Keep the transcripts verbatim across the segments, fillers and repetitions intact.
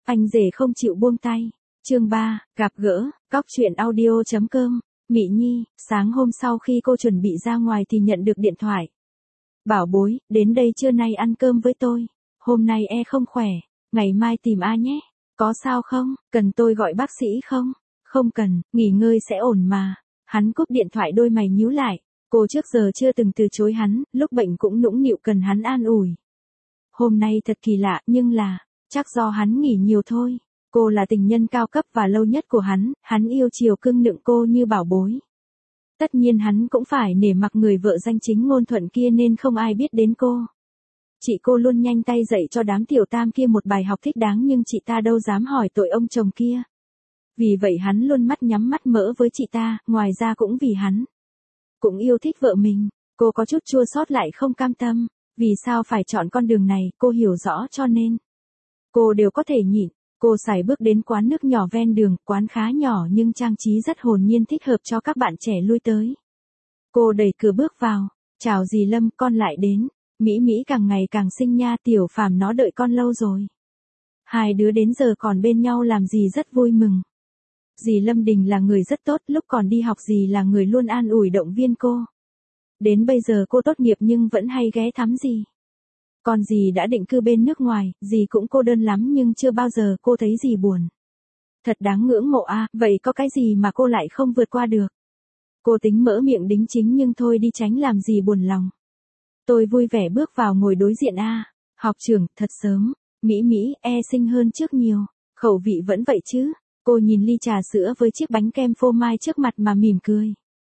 Anh rể không chịu buông tay. Chương ba, gặp gỡ, cóc truyện audio chấm com. Mị Nhi, sáng hôm sau khi cô chuẩn bị ra ngoài thì nhận được điện thoại. Bảo bối, đến đây trưa nay ăn cơm với tôi. Hôm nay e không khỏe, ngày mai tìm A nhé. Có sao không, cần tôi gọi bác sĩ không? Không cần, nghỉ ngơi sẽ ổn mà. Hắn cúp điện thoại đôi mày nhíu lại. Cô trước giờ chưa từng từ chối hắn, lúc bệnh cũng nũng nịu cần hắn an ủi. Hôm nay thật kỳ lạ, nhưng là, chắc do hắn nghỉ nhiều thôi. Cô là tình nhân cao cấp và lâu nhất của hắn, hắn yêu chiều cưng nựng cô như bảo bối. Tất nhiên hắn cũng phải nể mặc người vợ danh chính ngôn thuận kia nên không ai biết đến cô. Chị cô luôn nhanh tay dạy cho đám tiểu tam kia một bài học thích đáng nhưng chị ta đâu dám hỏi tội ông chồng kia. Vì vậy hắn luôn mắt nhắm mắt mở với chị ta, ngoài ra cũng vì hắn cũng yêu thích vợ mình. Cô có chút chua xót lại không cam tâm. Vì sao phải chọn con đường này, cô hiểu rõ cho nên cô đều có thể nhịn. Cô sải bước đến quán nước nhỏ ven đường, quán khá nhỏ nhưng trang trí rất hồn nhiên thích hợp cho các bạn trẻ lui tới. Cô đẩy cửa bước vào. Chào dì Lâm, con lại đến. Mỹ Mỹ càng ngày càng xinh nha, tiểu phàm nó đợi con lâu rồi. Hai đứa đến giờ còn bên nhau làm gì rất vui mừng. Dì Lâm Đình là người rất tốt, lúc còn đi học dì là người luôn an ủi động viên cô. Đến bây giờ cô tốt nghiệp nhưng vẫn hay ghé thăm dì. Còn dì đã định cư bên nước ngoài, dì cũng cô đơn lắm nhưng chưa bao giờ cô thấy dì buồn. Thật đáng ngưỡng mộ a, vậy có cái gì mà cô lại không vượt qua được? Cô tính mở miệng đính chính nhưng thôi đi tránh làm dì buồn lòng. Tôi vui vẻ bước vào ngồi đối diện a. Học trưởng, thật sớm. Mỹ Mỹ, e xinh hơn trước nhiều. Khẩu vị vẫn vậy chứ? Cô nhìn ly trà sữa với chiếc bánh kem phô mai trước mặt mà mỉm cười.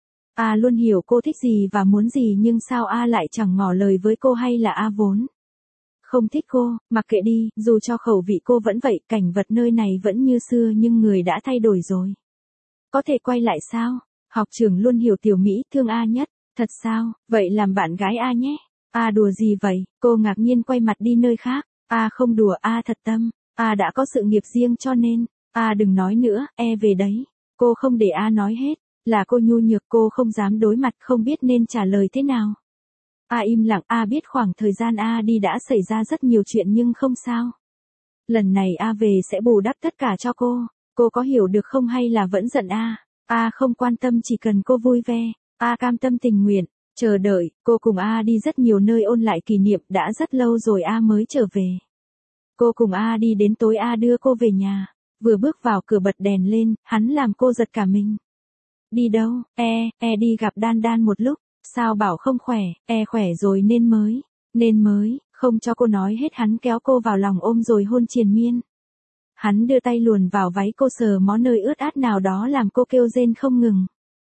A luôn hiểu cô thích gì và muốn gì nhưng sao A lại chẳng ngỏ lời với cô hay là A vốn không thích cô, mặc kệ đi, dù cho khẩu vị cô vẫn vậy, cảnh vật nơi này vẫn như xưa nhưng người đã thay đổi rồi. Có thể quay lại sao? Học trưởng luôn hiểu tiểu Mỹ thương A nhất, thật sao, vậy làm bạn gái A nhé. A đùa gì vậy? Cô ngạc nhiên quay mặt đi nơi khác. A không đùa, A thật tâm, A đã có sự nghiệp riêng cho nên, A đừng nói nữa, e về đấy. Cô không để A nói hết. Là cô nhu nhược, cô không dám đối mặt, không biết nên trả lời thế nào. A im lặng, A biết khoảng thời gian A đi đã xảy ra rất nhiều chuyện nhưng không sao. Lần này A về sẽ bù đắp tất cả cho cô. Cô có hiểu được không hay là vẫn giận A? A không quan tâm, chỉ cần cô vui vẻ. A cam tâm tình nguyện, chờ đợi. Cô cùng A đi rất nhiều nơi ôn lại kỷ niệm, đã rất lâu rồi A mới trở về. Cô cùng A đi đến tối A đưa cô về nhà. Vừa bước vào cửa bật đèn lên, hắn làm cô giật cả mình. Đi đâu? E, e đi gặp Đan Đan một lúc. Sao bảo không khỏe? E khỏe rồi nên mới. Nên mới, không cho cô nói hết hắn kéo cô vào lòng ôm rồi hôn triền miên. Hắn đưa tay luồn vào váy cô sờ mó nơi ướt át nào đó làm cô kêu rên không ngừng.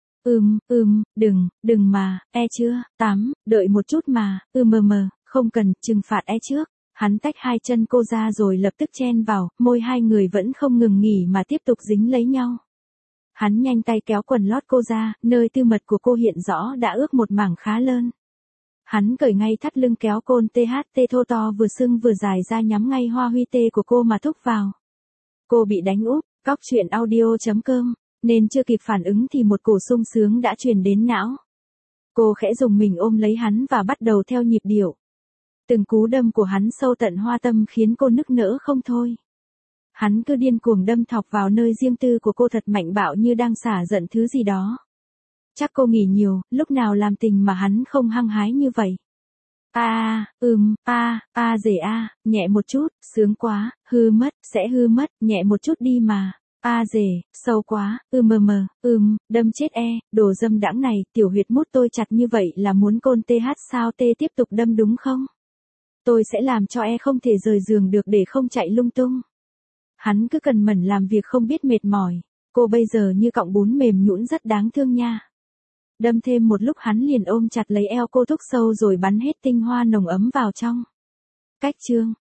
Ừm, ừm, đừng, đừng mà, e chưa, tắm, đợi một chút mà, ừ mờ mờ, không cần, trừng phạt e trước. Hắn tách hai chân cô ra rồi lập tức chen vào, môi hai người vẫn không ngừng nghỉ mà tiếp tục dính lấy nhau. Hắn nhanh tay kéo quần lót cô ra, nơi tư mật của cô hiện rõ đã ướt một mảng khá lớn. Hắn cởi ngay thắt lưng kéo côn tê hát tê thô to vừa sưng vừa dài ra nhắm ngay hoa huy tê của cô mà thúc vào. Cô bị đánh úp, cóc truyện audio chấm com, nên chưa kịp phản ứng thì một cổ sung sướng đã truyền đến não. Cô khẽ dùng mình ôm lấy hắn và bắt đầu theo nhịp điệu. Từng cú đâm của hắn sâu tận hoa tâm khiến cô nức nở không thôi. Hắn cứ điên cuồng đâm thọc vào nơi riêng tư của cô thật mạnh bạo như đang xả giận thứ gì đó. Chắc cô nghỉ nhiều, lúc nào làm tình mà hắn không hăng hái như vậy. A a, ừm, a, a rể a, nhẹ một chút, sướng quá, hư mất, sẽ hư mất, nhẹ một chút đi mà. A rể, sâu quá, ư mờ mờ, ừm, đâm chết e, đồ dâm đãng này, tiểu huyệt mút tôi chặt như vậy là muốn côn tê hát sao tê tiếp tục đâm đúng không? Tôi sẽ làm cho e không thể rời giường được để không chạy lung tung. Hắn cứ cần mẫn làm việc không biết mệt mỏi. Cô bây giờ như cọng bún mềm nhũn rất đáng thương nha. Đâm thêm một lúc hắn liền ôm chặt lấy eo cô thúc sâu rồi bắn hết tinh hoa nồng ấm vào trong. Cách chương.